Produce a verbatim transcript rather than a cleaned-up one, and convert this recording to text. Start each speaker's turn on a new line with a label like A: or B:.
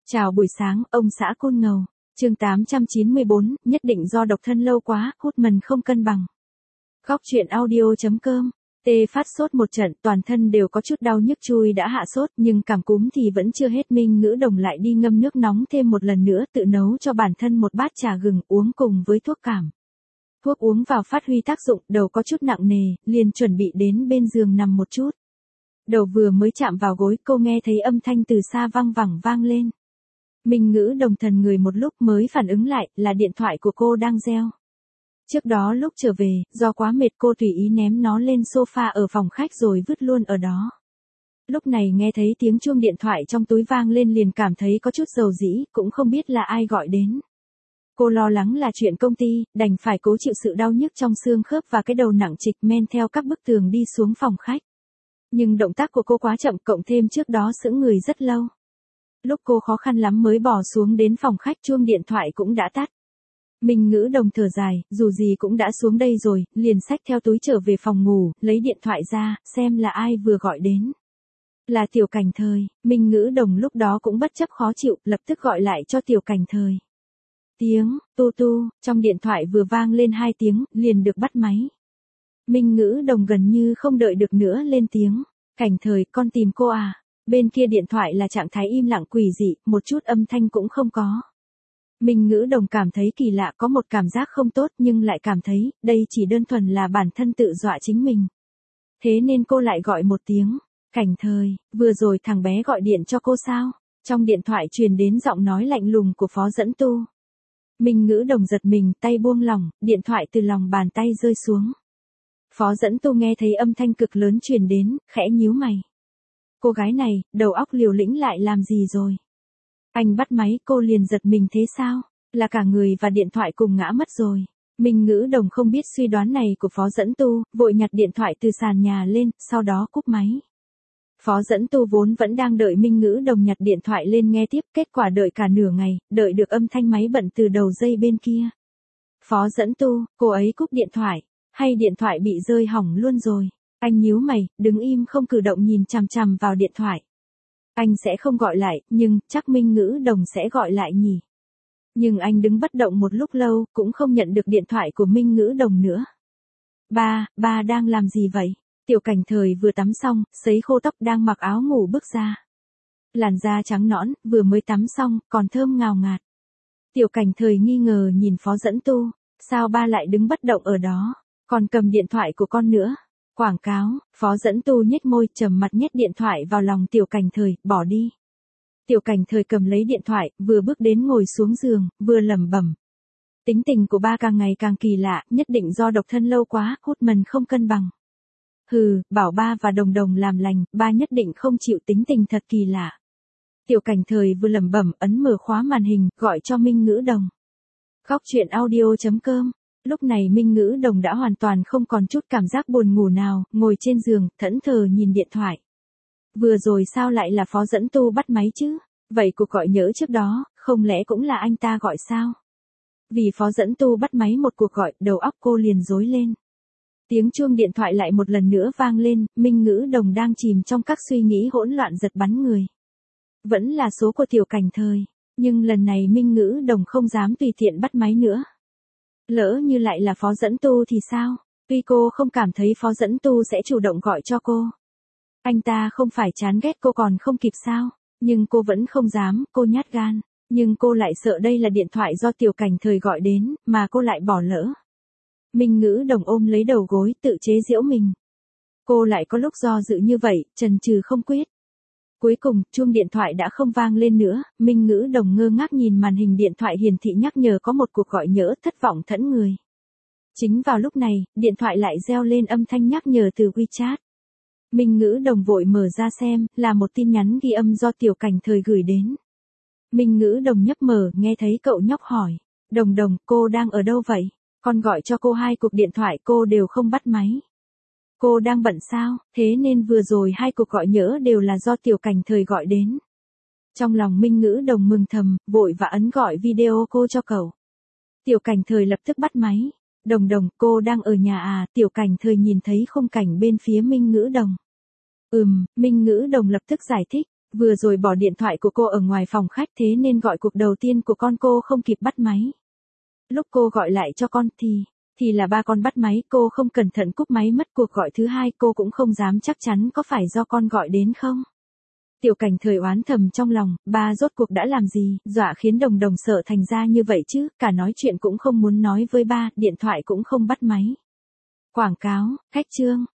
A: Chào buổi sáng, ông xã Côn Ngầu. Chương tám trăm chín mươi bốn, nhất định do độc thân lâu quá, hút mần không cân bằng. Góc truyện audio chấm com. Tê phát sốt một trận, toàn thân đều có chút đau nhức, chui đã hạ sốt, nhưng cảm cúm thì vẫn chưa hết. Minh Ngữ Đồng lại đi ngâm nước nóng thêm một lần nữa, tự nấu cho bản thân một bát trà gừng uống cùng với thuốc cảm. Thuốc uống vào phát huy tác dụng, đầu có chút nặng nề, liền chuẩn bị đến bên giường nằm một chút. Đầu vừa mới chạm vào gối, cô nghe thấy âm thanh từ xa văng vẳng vang lên. Minh Ngữ Đồng thần người một lúc mới phản ứng lại, là điện thoại của cô đang reo. Trước đó lúc trở về, do quá mệt cô tùy ý ném nó lên sofa ở phòng khách rồi vứt luôn ở đó. Lúc này nghe thấy tiếng chuông điện thoại trong túi vang lên liền cảm thấy có chút dầu dĩ, cũng không biết là ai gọi đến. Cô lo lắng là chuyện công ty, đành phải cố chịu sự đau nhức trong xương khớp và cái đầu nặng trịch, men theo các bức tường đi xuống phòng khách. Nhưng động tác của cô quá chậm, cộng thêm trước đó sững người rất lâu. Lúc cô khó khăn lắm mới bò xuống đến phòng khách, chuông điện thoại cũng đã tắt. Minh Ngữ Đồng thở dài, dù gì cũng đã xuống đây rồi, liền xách theo túi trở về phòng ngủ, lấy điện thoại ra, xem là ai vừa gọi đến. Là Tiểu Cảnh Thời. Minh Ngữ Đồng lúc đó cũng bất chấp khó chịu, lập tức gọi lại cho Tiểu Cảnh Thời. Tiếng, tu tu, trong điện thoại vừa vang lên hai tiếng, liền được bắt máy. Minh Ngữ Đồng gần như không đợi được nữa lên tiếng. Cảnh Thời, con tìm cô à? Bên kia điện thoại là trạng thái im lặng quỷ dị, một chút âm thanh cũng không có. Minh Ngữ Đồng cảm thấy kỳ lạ, có một cảm giác không tốt nhưng lại cảm thấy, đây chỉ đơn thuần là bản thân tự dọa chính mình. Thế nên cô lại gọi một tiếng. Cảnh Thời, vừa rồi thằng bé gọi điện cho cô sao? Trong điện thoại truyền đến giọng nói lạnh lùng của Phó Dẫn Tu. Minh Ngữ Đồng giật mình, tay buông lỏng, điện thoại từ lòng bàn tay rơi xuống. Phó Dẫn Tu nghe thấy âm thanh cực lớn truyền đến, khẽ nhíu mày. Cô gái này, đầu óc liều lĩnh lại làm gì rồi? Anh bắt máy, cô liền giật mình, thế sao? Là cả người và điện thoại cùng ngã mất rồi. Minh Ngữ Đồng không biết suy đoán này của Phó Dẫn Tu, vội nhặt điện thoại từ sàn nhà lên, sau đó cúp máy. Phó Dẫn Tu vốn vẫn đang đợi Minh Ngữ Đồng nhặt điện thoại lên nghe tiếp, kết quả đợi cả nửa ngày, đợi được âm thanh máy bận từ đầu dây bên kia. Phó Dẫn Tu, cô ấy cúp điện thoại, hay điện thoại bị rơi hỏng luôn rồi? Anh nhíu mày, đứng im không cử động nhìn chằm chằm vào điện thoại. Anh sẽ không gọi lại, nhưng chắc Minh Ngữ Đồng sẽ gọi lại nhỉ. Nhưng anh đứng bất động một lúc lâu, cũng không nhận được điện thoại của Minh Ngữ Đồng nữa. Ba, ba đang làm gì vậy? Tiểu Cảnh Thời vừa tắm xong, sấy khô tóc, đang mặc áo ngủ bước ra. Làn da trắng nõn, vừa mới tắm xong, còn thơm ngào ngạt. Tiểu Cảnh Thời nghi ngờ nhìn Phó Dẫn Tu, sao ba lại đứng bất động ở đó, còn cầm điện thoại của con nữa? Quảng cáo. Phó Dẫn Tu nhếch môi, trầm mặt nhét điện thoại vào lòng Tiểu Cảnh Thời, bỏ đi. Tiểu Cảnh Thời cầm lấy điện thoại, vừa bước đến ngồi xuống giường, vừa lẩm bẩm. Tính tình của ba càng ngày càng kỳ lạ, nhất định do độc thân lâu quá, hút mần không cân bằng. Hừ, bảo ba và Đồng Đồng làm lành, ba nhất định không chịu, tính tình thật kỳ lạ. Tiểu Cảnh Thời vừa lẩm bẩm, ấn mở khóa màn hình, gọi cho Minh Ngữ Đồng. Góc truyện audio chấm com. Lúc này Minh Ngữ Đồng đã hoàn toàn không còn chút cảm giác buồn ngủ nào, ngồi trên giường, thẫn thờ nhìn điện thoại. Vừa rồi sao lại là Phó Dẫn Tu bắt máy chứ? Vậy cuộc gọi nhỡ trước đó, không lẽ cũng là anh ta gọi sao? Vì Phó Dẫn Tu bắt máy một cuộc gọi, đầu óc cô liền rối lên. Tiếng chuông điện thoại lại một lần nữa vang lên, Minh Ngữ Đồng đang chìm trong các suy nghĩ hỗn loạn giật bắn người. Vẫn là số của Tiểu Cảnh Thời, nhưng lần này Minh Ngữ Đồng không dám tùy tiện bắt máy nữa. Lỡ như lại là Phó Dẫn Tu thì sao? Tuy cô không cảm thấy Phó Dẫn Tu sẽ chủ động gọi cho cô. Anh ta không phải chán ghét cô còn không kịp sao? Nhưng cô vẫn không dám, cô nhát gan. Nhưng cô lại sợ đây là điện thoại do Tiểu Cảnh Thời gọi đến, mà cô lại bỏ lỡ. Minh Ngữ Đồng ôm lấy đầu gối, tự chế giễu mình. Cô lại có lúc do dự như vậy, chần chừ không quyết. Cuối cùng, chuông điện thoại đã không vang lên nữa, Minh Ngữ Đồng ngơ ngác nhìn màn hình điện thoại hiển thị nhắc nhở có một cuộc gọi nhỡ, thất vọng thẫn người. Chính vào lúc này, điện thoại lại reo lên âm thanh nhắc nhở từ WeChat. Minh Ngữ Đồng vội mở ra xem, là một tin nhắn ghi âm do Tiểu Cảnh Thời gửi đến. Minh Ngữ Đồng nhấp mở, nghe thấy cậu nhóc hỏi. Đồng Đồng, cô đang ở đâu vậy? Con gọi cho cô hai cuộc điện thoại cô đều không bắt máy. Cô đang bận sao? Thế nên vừa rồi hai cuộc gọi nhỡ đều là do Tiểu Cảnh Thời gọi đến. Trong lòng Minh Ngữ Đồng mừng thầm, vội và ấn gọi video cô cho cậu. Tiểu Cảnh Thời lập tức bắt máy. Đồng Đồng, cô đang ở nhà à? Tiểu Cảnh Thời nhìn thấy khung cảnh bên phía Minh Ngữ Đồng. Ừm, Minh Ngữ Đồng lập tức giải thích. Vừa rồi bỏ điện thoại của cô ở ngoài phòng khách thế nên gọi cuộc đầu tiên của con cô không kịp bắt máy. Lúc cô gọi lại cho con thì, thì là ba con bắt máy, cô không cẩn thận cúp máy mất cuộc gọi thứ hai, cô cũng không dám chắc chắn có phải do con gọi đến không. Tiểu Cảnh Thời oán thầm trong lòng, ba rốt cuộc đã làm gì, dọa khiến Đồng Đồng sợ thành ra như vậy chứ, cả nói chuyện cũng không muốn nói với ba, điện thoại cũng không bắt máy. Quảng cáo, khách trương.